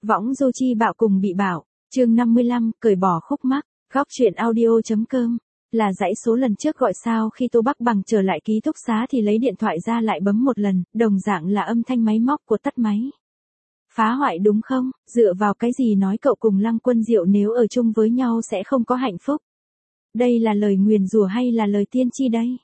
Võng du chi bạo cùng bị bạo, chương 55, cởi bỏ khúc mắc, góc truyện audio.com. Là dãy số lần trước gọi sao khi Tô Bắc Bằng trở lại ký túc xá thì lấy điện thoại ra lại bấm một lần, đồng dạng là âm thanh máy móc của tắt máy. Phá hoại đúng không, dựa vào cái gì nói cậu cùng Lăng Quân Diệu nếu ở chung với nhau sẽ không có hạnh phúc. Đây là lời nguyền rủa hay là lời tiên tri đây?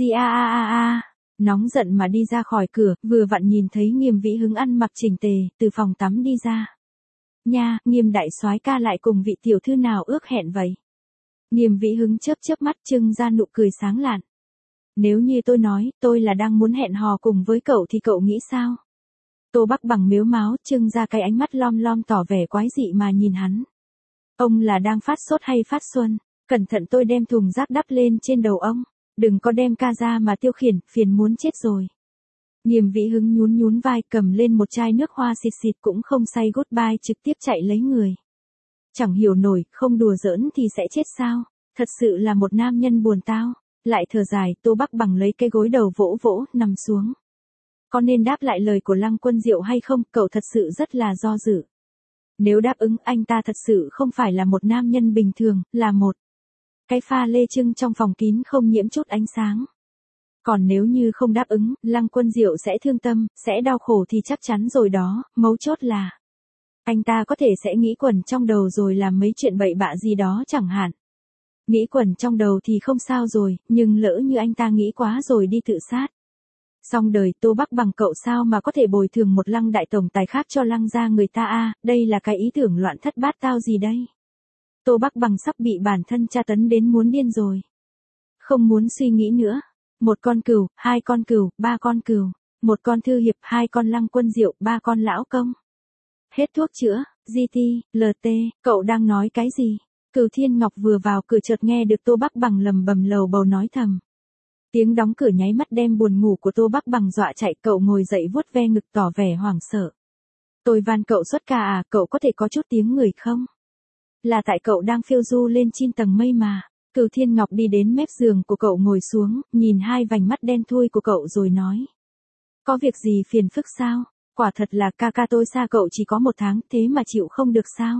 Nóng giận mà đi ra khỏi cửa, vừa vặn nhìn thấy Nghiêm Vĩ Hứng ăn mặc chỉnh tề, từ phòng tắm đi ra. Nha, Nghiêm đại soái ca lại cùng vị tiểu thư nào ước hẹn vậy? Nghiêm Vĩ Hứng chớp mắt trưng ra nụ cười sáng lạn. Nếu như tôi nói, tôi là đang muốn hẹn hò cùng với cậu thì cậu nghĩ sao? Tô Bắc Bằng mếu máo trưng ra cái ánh mắt lom lom tỏ vẻ quái dị mà nhìn hắn. Ông là đang phát sốt hay phát xuân? Cẩn thận tôi đem thùng rác đắp lên trên đầu ông. Đừng có đem ca ra mà tiêu khiển, phiền muốn chết rồi. Nghiêm Vĩ Hứng nhún vai cầm lên một chai nước hoa xịt cũng không say goodbye trực tiếp chạy lấy người. Chẳng hiểu nổi, không đùa giỡn thì sẽ chết sao? Thật sự là một nam nhân buồn tao. Lại thở dài, Tô Bắc Bằng lấy cái gối đầu vỗ, nằm xuống. Có nên đáp lại lời của Lăng Quân Diệu hay không? Cậu thật sự rất là do dự. Nếu đáp ứng, anh ta thật sự không phải là một nam nhân bình thường, là một cái pha lê trưng trong phòng kín không nhiễm chút ánh sáng. Còn nếu như không đáp ứng, Lăng Quân Diệu sẽ thương tâm, sẽ đau khổ thì chắc chắn rồi đó, mấu chốt là anh ta có thể sẽ nghĩ quẩn trong đầu rồi làm mấy chuyện bậy bạ gì đó chẳng hạn. Nghĩ quẩn trong đầu thì không sao rồi, nhưng lỡ như anh ta nghĩ quá rồi đi tự sát. Xong đời, Tô Bắc Bằng cậu sao mà có thể bồi thường một Lăng đại tổng tài khác cho Lăng gia người ta a, đây là cái ý tưởng loạn thất bát tao gì đây? Tô Bắc Bằng sắp bị bản thân tra tấn đến muốn điên rồi. Không muốn suy nghĩ nữa. Một con cừu, hai con cừu, ba con cừu. Một con thư hiệp, hai con Lăng Quân Diệu, ba con lão công. Hết thuốc chữa, GT, LT, cậu đang nói cái gì? Cửu Thiên Ngọc vừa vào cửa chợt nghe được Tô Bắc Bằng lầm bầm lầu bầu nói thầm. Tiếng đóng cửa nháy mắt đem buồn ngủ của Tô Bắc Bằng dọa chạy, cậu ngồi dậy vuốt ve ngực tỏ vẻ hoảng sợ. Tôi van cậu xuất ca à, cậu có thể có chút tiếng người không? Là tại cậu đang phiêu du lên 9 tầng mây mà. Cửu Thiên Ngọc đi đến mép giường của cậu ngồi xuống, nhìn hai vành mắt đen thui của cậu rồi nói. Có việc gì phiền phức sao? Quả thật là ca tôi xa cậu chỉ có 1 tháng, thế mà chịu không được sao?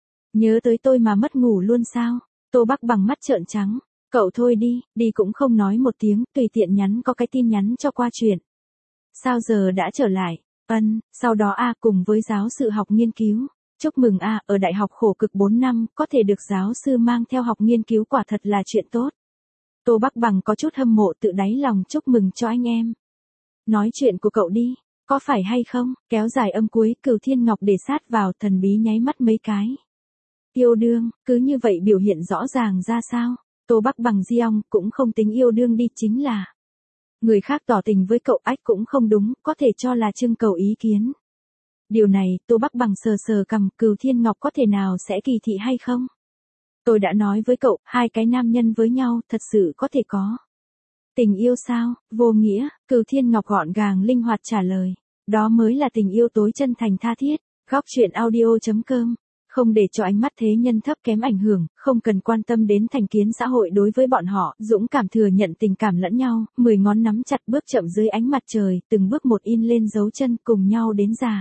Nhớ tới tôi mà mất ngủ luôn sao? Tô Bắc Bằng mắt trợn trắng. Cậu thôi đi cũng không nói một tiếng, tùy tiện nhắn có cái tin nhắn cho qua chuyện. Sao giờ đã trở lại? Sau đó cùng với giáo sự học nghiên cứu. Chúc mừng ở đại học khổ cực 4 năm, có thể được giáo sư mang theo học nghiên cứu quả thật là chuyện tốt. Tô Bắc Bằng có chút hâm mộ tự đáy lòng chúc mừng cho anh em. Nói chuyện của cậu đi, có phải hay không? Kéo dài âm cuối, Cửu Thiên Ngọc để sát vào, thần bí nháy mắt mấy cái. Yêu đương, cứ như vậy biểu hiện rõ ràng ra sao? Tô Bắc Bằng Giong cũng không tính yêu đương đi, chính là người khác tỏ tình với cậu cũng không đúng, có thể cho là trưng cầu ý kiến. Điều này, Tô Bắc Bằng sờ cằm, Cửu Thiên Ngọc có thể nào sẽ kỳ thị hay không? Tôi đã nói với cậu, hai cái nam nhân với nhau, thật sự có thể có tình yêu sao? Vô nghĩa, Cửu Thiên Ngọc gọn gàng linh hoạt trả lời. Đó mới là tình yêu tối chân thành tha thiết. Góc truyện audio.com. Không để cho ánh mắt thế nhân thấp kém ảnh hưởng, không cần quan tâm đến thành kiến xã hội đối với bọn họ, dũng cảm thừa nhận tình cảm lẫn nhau, 10 ngón nắm chặt bước chậm dưới ánh mặt trời, từng bước một in lên dấu chân cùng nhau đến già.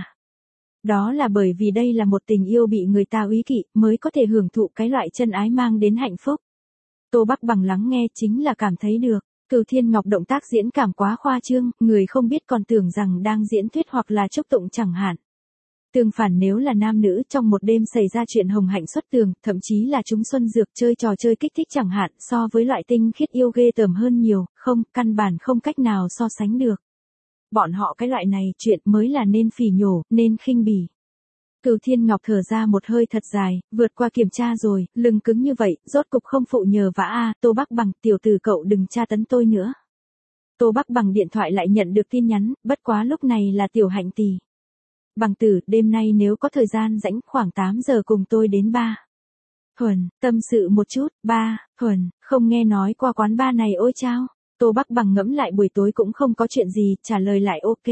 Đó là bởi vì đây là một tình yêu bị người ta úy kỵ, mới có thể hưởng thụ cái loại chân ái mang đến hạnh phúc. Tô Bắc Bằng lắng nghe chính là cảm thấy được. Cửu Thiên Ngọc động tác diễn cảm quá khoa trương, người không biết còn tưởng rằng đang diễn thuyết hoặc là chúc tụng chẳng hạn. Tương phản nếu là nam nữ trong một đêm xảy ra chuyện hồng hạnh xuất tường, thậm chí là chúng xuân dược chơi trò chơi kích thích chẳng hạn, so với loại tinh khiết yêu ghê tởm hơn nhiều, căn bản không cách nào so sánh được. Bọn họ cái loại này chuyện mới là nên phỉ nhổ, nên khinh bỉ. Cửu Thiên Ngọc thở ra một hơi thật dài, vượt qua kiểm tra rồi, lưng cứng như vậy, rốt cục không phụ nhờ vả Tô Bắc Bằng, tiểu tử cậu đừng tra tấn tôi nữa. Tô Bắc Bằng điện thoại lại nhận được tin nhắn, bất quá lúc này là Tiểu Hạnh tỷ. Bằng tử, đêm nay nếu có thời gian rảnh khoảng 8 giờ cùng tôi đến bar. Thuần, tâm sự một chút, Thuần, không nghe nói qua quán bar này ôi chao. Tô Bắc Bằng ngẫm lại buổi tối cũng không có chuyện gì, trả lời lại ok.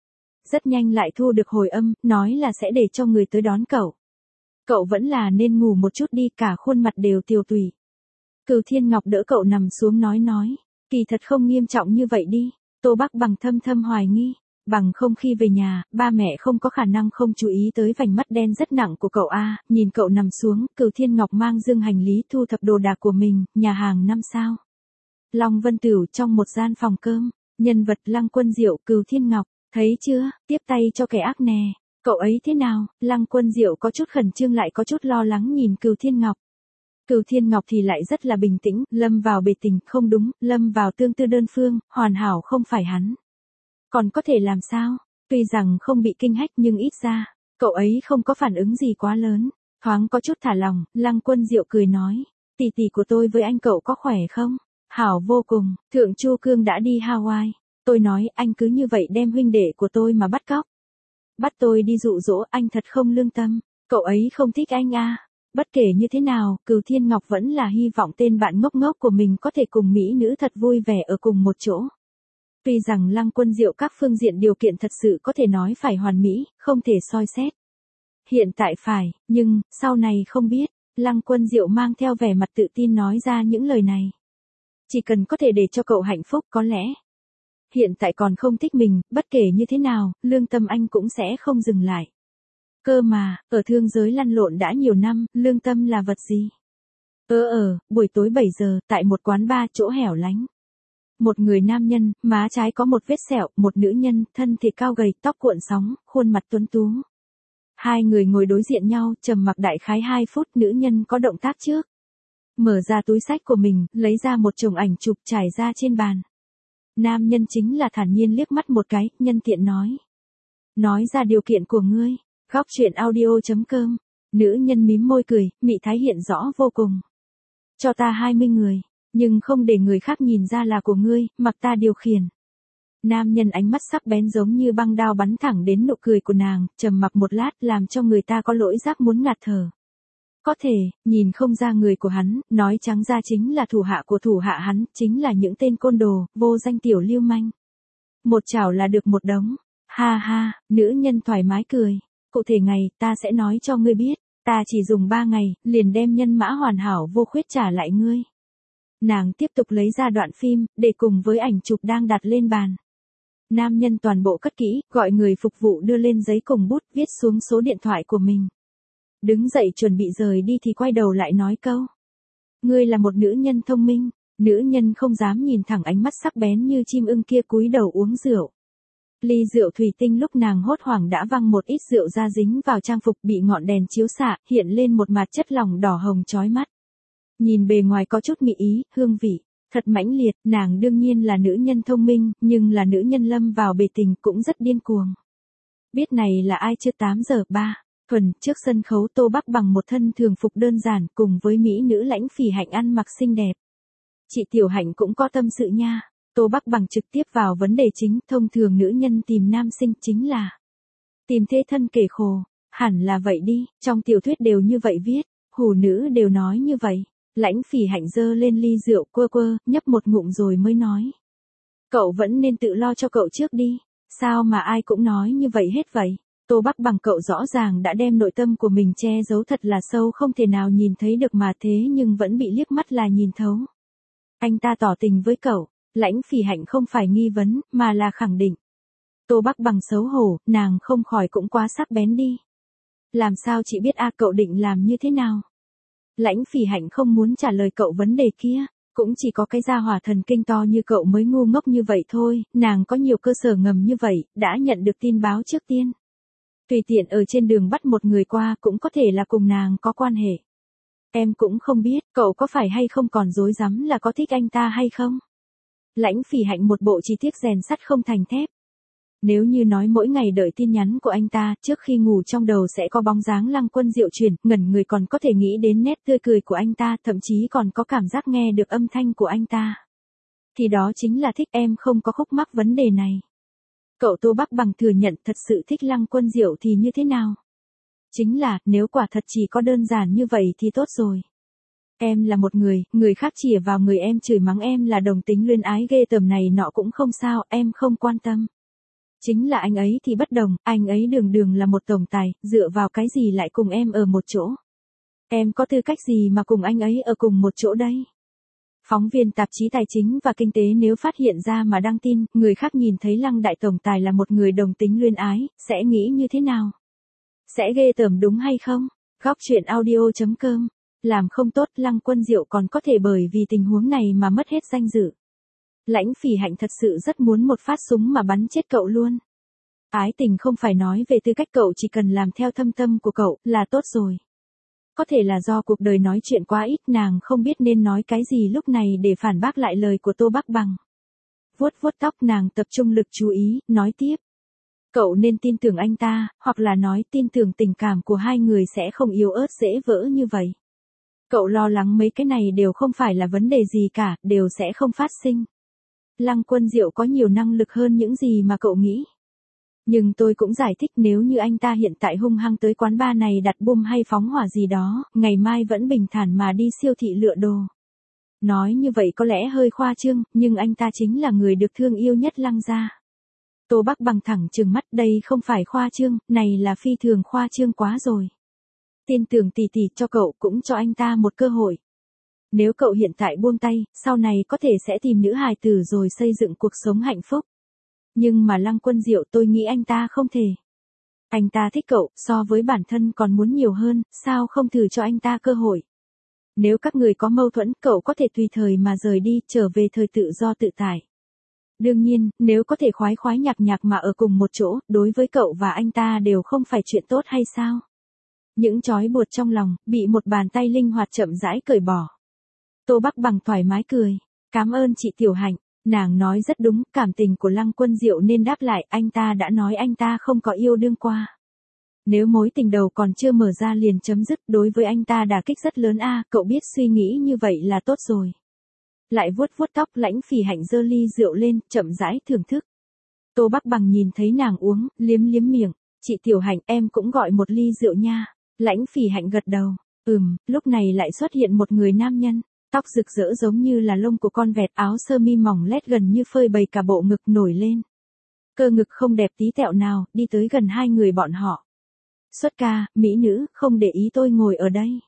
Rất nhanh lại thu được hồi âm, nói là sẽ để cho người tới đón cậu. Cậu vẫn là nên ngủ một chút đi, cả khuôn mặt đều tiều tụy. Cửu Thiên Ngọc đỡ cậu nằm xuống nói, kỳ thật không nghiêm trọng như vậy đi. Tô Bắc Bằng thâm hoài nghi. Bằng không khi về nhà, ba mẹ không có khả năng không chú ý tới vành mắt đen rất nặng của cậu a. Nhìn cậu nằm xuống, Cửu Thiên Ngọc mang dương hành lý thu thập đồ đạc của mình, nhà hàng 5 sao. Long Vân Tửu trong một gian phòng cơm, nhân vật Lăng Quân Diệu, Cửu Thiên Ngọc, thấy chưa, tiếp tay cho kẻ ác nè. Cậu ấy thế nào? Lăng Quân Diệu có chút khẩn trương lại có chút lo lắng nhìn Cửu Thiên Ngọc. Cửu Thiên Ngọc thì lại rất là bình tĩnh, lâm vào bề tình, không đúng, lâm vào tương tư đơn phương, hoàn hảo không phải hắn. Còn có thể làm sao? Tuy rằng không bị kinh hách nhưng ít ra, cậu ấy không có phản ứng gì quá lớn. Thoáng có chút thả lòng, Lăng Quân Diệu cười nói, tỷ tỷ của tôi với anh cậu có khỏe không? Hảo vô cùng, Thượng Chu Cương đã đi Hawaii. Tôi nói anh cứ như vậy đem huynh đệ của tôi mà bắt cóc. Bắt tôi đi dụ dỗ, anh thật không lương tâm. Cậu ấy không thích anh à. Bất kể như thế nào, Cửu Thiên Ngọc vẫn là hy vọng tên bạn ngốc ngốc của mình có thể cùng mỹ nữ thật vui vẻ ở cùng một chỗ. Tuy rằng Lăng Quân Diệu các phương diện điều kiện thật sự có thể nói phải hoàn mỹ, không thể soi xét. Hiện tại phải, nhưng, sau này không biết. Lăng Quân Diệu mang theo vẻ mặt tự tin nói ra những lời này. Chỉ cần có thể để cho cậu hạnh phúc có lẽ. Hiện tại còn không thích mình, bất kể như thế nào, lương tâm anh cũng sẽ không dừng lại. Cơ mà, ở thương giới lăn lộn đã nhiều năm, lương tâm là vật gì? Buổi tối 7 giờ, tại một quán bar chỗ hẻo lánh. Một người nam nhân, má trái có một vết sẹo, một nữ nhân, thân thịt cao gầy, tóc cuộn sóng, khuôn mặt tuấn tú. Hai người ngồi đối diện nhau, trầm mặc đại khái 2 phút, nữ nhân có động tác trước. Mở ra túi xách của mình, lấy ra một chồng ảnh chụp trải ra trên bàn. Nam nhân chính là thản nhiên liếc mắt một cái, nhân tiện nói. Nói ra điều kiện của ngươi. Góc truyện audio.com. Nữ nhân mím môi cười, mị thái hiện rõ vô cùng. Cho ta 20 người, nhưng không để người khác nhìn ra là của ngươi, mặc ta điều khiển. Nam nhân ánh mắt sắc bén giống như băng đao bắn thẳng đến nụ cười của nàng, trầm mặc một lát làm cho người ta có lỗi giác muốn ngạt thở. Có thể, nhìn không ra người của hắn, nói trắng ra chính là thủ hạ của thủ hạ hắn, chính là những tên côn đồ, vô danh tiểu lưu manh. Một chảo là được một đống. Ha ha, nữ nhân thoải mái cười. Cụ thể ngày, ta sẽ nói cho ngươi biết, ta chỉ dùng 3 ngày, liền đem nhân mã hoàn hảo vô khuyết trả lại ngươi. Nàng tiếp tục lấy ra đoạn phim, để cùng với ảnh chụp đang đặt lên bàn. Nam nhân toàn bộ cất kỹ, gọi người phục vụ đưa lên giấy cùng bút, viết xuống số điện thoại của mình. Đứng dậy chuẩn bị rời đi thì quay đầu lại nói câu. Ngươi là một nữ nhân thông minh. Nữ nhân không dám nhìn thẳng ánh mắt sắc bén như chim ưng kia, cúi đầu uống rượu. Ly rượu thủy tinh lúc nàng hốt hoảng đã văng một ít rượu ra dính vào trang phục, bị ngọn đèn chiếu xạ, hiện lên một mạt chất lỏng đỏ hồng chói mắt. Nhìn bề ngoài có chút mị ý, hương vị, thật mãnh liệt, nàng đương nhiên là nữ nhân thông minh, nhưng là nữ nhân lâm vào bề tình cũng rất điên cuồng. Biết này là ai chưa? 8 giờ 3. Thuần, trước sân khấu Tô Bắc Bằng một thân thường phục đơn giản cùng với mỹ nữ Lãnh Phỉ Hạnh ăn mặc xinh đẹp. Chị Tiểu Hạnh cũng có tâm sự nha. Tô Bắc Bằng trực tiếp vào vấn đề chính, thông thường nữ nhân tìm nam sinh chính là tìm thế thân kể khổ, hẳn là vậy đi, trong tiểu thuyết đều như vậy viết, hủ nữ đều nói như vậy. Lãnh Phỉ Hạnh giơ lên ly rượu quơ, nhấp một ngụm rồi mới nói. Cậu vẫn nên tự lo cho cậu trước đi, sao mà ai cũng nói như vậy hết vậy. Tô Bắc Bằng cậu rõ ràng đã đem nội tâm của mình che giấu thật là sâu, không thể nào nhìn thấy được mà thế nhưng vẫn bị liếc mắt là nhìn thấu. Anh ta tỏ tình với cậu. Lãnh Phỉ Hạnh không phải nghi vấn, mà là khẳng định. Tô Bắc Bằng xấu hổ, nàng không khỏi cũng quá sắc bén đi. Làm sao chị biết cậu định làm như thế nào? Lãnh Phỉ Hạnh không muốn trả lời cậu vấn đề kia, cũng chỉ có cái gia hỏa thần kinh to như cậu mới ngu ngốc như vậy thôi, nàng có nhiều cơ sở ngầm như vậy, đã nhận được tin báo trước tiên. Tùy tiện ở trên đường bắt một người qua cũng có thể là cùng nàng có quan hệ. Em cũng không biết, cậu có phải hay không còn dối rắm là có thích anh ta hay không? Lãnh Phỉ Hạnh một bộ chi tiết rèn sắt không thành thép. Nếu như nói mỗi ngày đợi tin nhắn của anh ta, trước khi ngủ trong đầu sẽ có bóng dáng Lăng Quân Diệu chuyển, ngẩn người còn có thể nghĩ đến nét tươi cười của anh ta, thậm chí còn có cảm giác nghe được âm thanh của anh ta. Thì đó chính là thích. Em không có khúc mắc vấn đề này. Cậu Tô Bắc Bằng thừa nhận thật sự thích Lăng Quân Diệu thì như thế nào? Chính là, nếu quả thật chỉ có đơn giản như vậy thì tốt rồi. Em là một người khác chìa vào người em chửi mắng em là đồng tính luyến ái ghê tởm này nọ cũng không sao, em không quan tâm. Chính là anh ấy thì bất đồng, anh ấy đường đường là một tổng tài, dựa vào cái gì lại cùng em ở một chỗ? Em có tư cách gì mà cùng anh ấy ở cùng một chỗ đây? Phóng viên tạp chí Tài chính và Kinh tế nếu phát hiện ra mà đăng tin, người khác nhìn thấy Lăng đại tổng tài là một người đồng tính luyên ái, sẽ nghĩ như thế nào? Sẽ ghê tởm đúng hay không? Góc chuyện audio.com. Làm không tốt, Lăng Quân Diệu còn có thể bởi vì tình huống này mà mất hết danh dự. Lãnh Phỉ Hạnh thật sự rất muốn một phát súng mà bắn chết cậu luôn. Ái tình không phải nói về tư cách, cậu chỉ cần làm theo thâm tâm của cậu là tốt rồi. Có thể là do cuộc đời nói chuyện quá ít, nàng không biết nên nói cái gì lúc này để phản bác lại lời của Tô Bắc Bằng. Vuốt vuốt tóc, nàng tập trung lực chú ý, nói tiếp. Cậu nên tin tưởng anh ta, hoặc là nói tin tưởng tình cảm của hai người sẽ không yếu ớt dễ vỡ như vậy. Cậu lo lắng mấy cái này đều không phải là vấn đề gì cả, đều sẽ không phát sinh. Lăng Quân Diệu có nhiều năng lực hơn những gì mà cậu nghĩ. Nhưng tôi cũng giải thích, nếu như anh ta hiện tại hung hăng tới quán bar này đặt bom hay phóng hỏa gì đó, ngày mai vẫn bình thản mà đi siêu thị lựa đồ. Nói như vậy có lẽ hơi khoa trương, nhưng anh ta chính là người được thương yêu nhất Lăng gia. Tô Bắc Bằng thẳng trừng mắt, đây không phải khoa trương, này là phi thường khoa trương quá rồi. Tin tưởng tỷ tỷ cho cậu, cũng cho anh ta một cơ hội. Nếu cậu hiện tại buông tay, sau này có thể sẽ tìm nữ hài tử rồi xây dựng cuộc sống hạnh phúc. Nhưng mà Lăng Quân Diệu, tôi nghĩ anh ta không thể. Anh ta thích cậu, so với bản thân còn muốn nhiều hơn, sao không thử cho anh ta cơ hội. Nếu các người có mâu thuẫn, cậu có thể tùy thời mà rời đi, trở về thời tự do tự tại. Đương nhiên, nếu có thể khoái khoái nhạc nhạc mà ở cùng một chỗ, đối với cậu và anh ta đều không phải chuyện tốt hay sao? Những trói buộc trong lòng, bị một bàn tay linh hoạt chậm rãi cởi bỏ. Tô Bắc Bằng thoải mái cười. Cảm ơn chị Tiểu Hạnh. Nàng nói rất đúng, cảm tình của Lăng Quân Diệu nên đáp lại, anh ta đã nói anh ta không có yêu đương qua. Nếu mối tình đầu còn chưa mở ra liền chấm dứt, đối với anh ta đả kích rất lớn a, cậu biết suy nghĩ như vậy là tốt rồi. Lại vuốt vuốt tóc, Lãnh Phỉ Hạnh giơ ly rượu lên, chậm rãi thưởng thức. Tô Bắc Bằng nhìn thấy nàng uống, liếm liếm miệng, chị Tiểu Hạnh, em cũng gọi một ly rượu nha. Lãnh Phỉ Hạnh gật đầu, lúc này lại xuất hiện một người nam nhân. Tóc rực rỡ giống như là lông của con vẹt, áo sơ mi mỏng lét gần như phơi bày cả bộ ngực nổi lên. Cơ ngực không đẹp tí tẹo nào, đi tới gần hai người bọn họ. Xuất ca, mỹ nữ, không để ý tôi ngồi ở đây.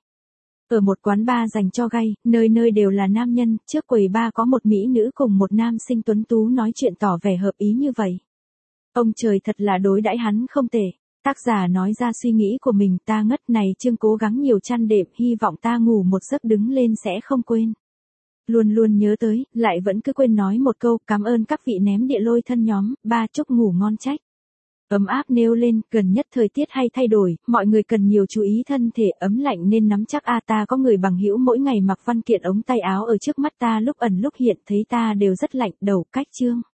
Ở một quán bar dành cho gay, nơi nơi đều là nam nhân, trước quầy bar có một mỹ nữ cùng một nam sinh tuấn tú nói chuyện tỏ vẻ hợp ý như vậy. Ông trời thật là đối đãi hắn không tệ. Tác giả nói ra suy nghĩ của mình, ta ngất này chương cố gắng nhiều chăn đệm, hy vọng ta ngủ một giấc đứng lên sẽ không quên. Luôn luôn nhớ tới, lại vẫn cứ quên nói một câu, cảm ơn các vị ném địa lôi thân nhóm, ba chúc ngủ ngon trách. Ấm áp nêu lên, gần nhất thời tiết hay thay đổi, mọi người cần nhiều chú ý thân thể, ấm lạnh nên nắm chắc ta có người bằng hữu mỗi ngày mặc văn kiện ống tay áo ở trước mắt ta lúc ẩn lúc hiện, thấy ta đều rất lạnh, đầu cách chương.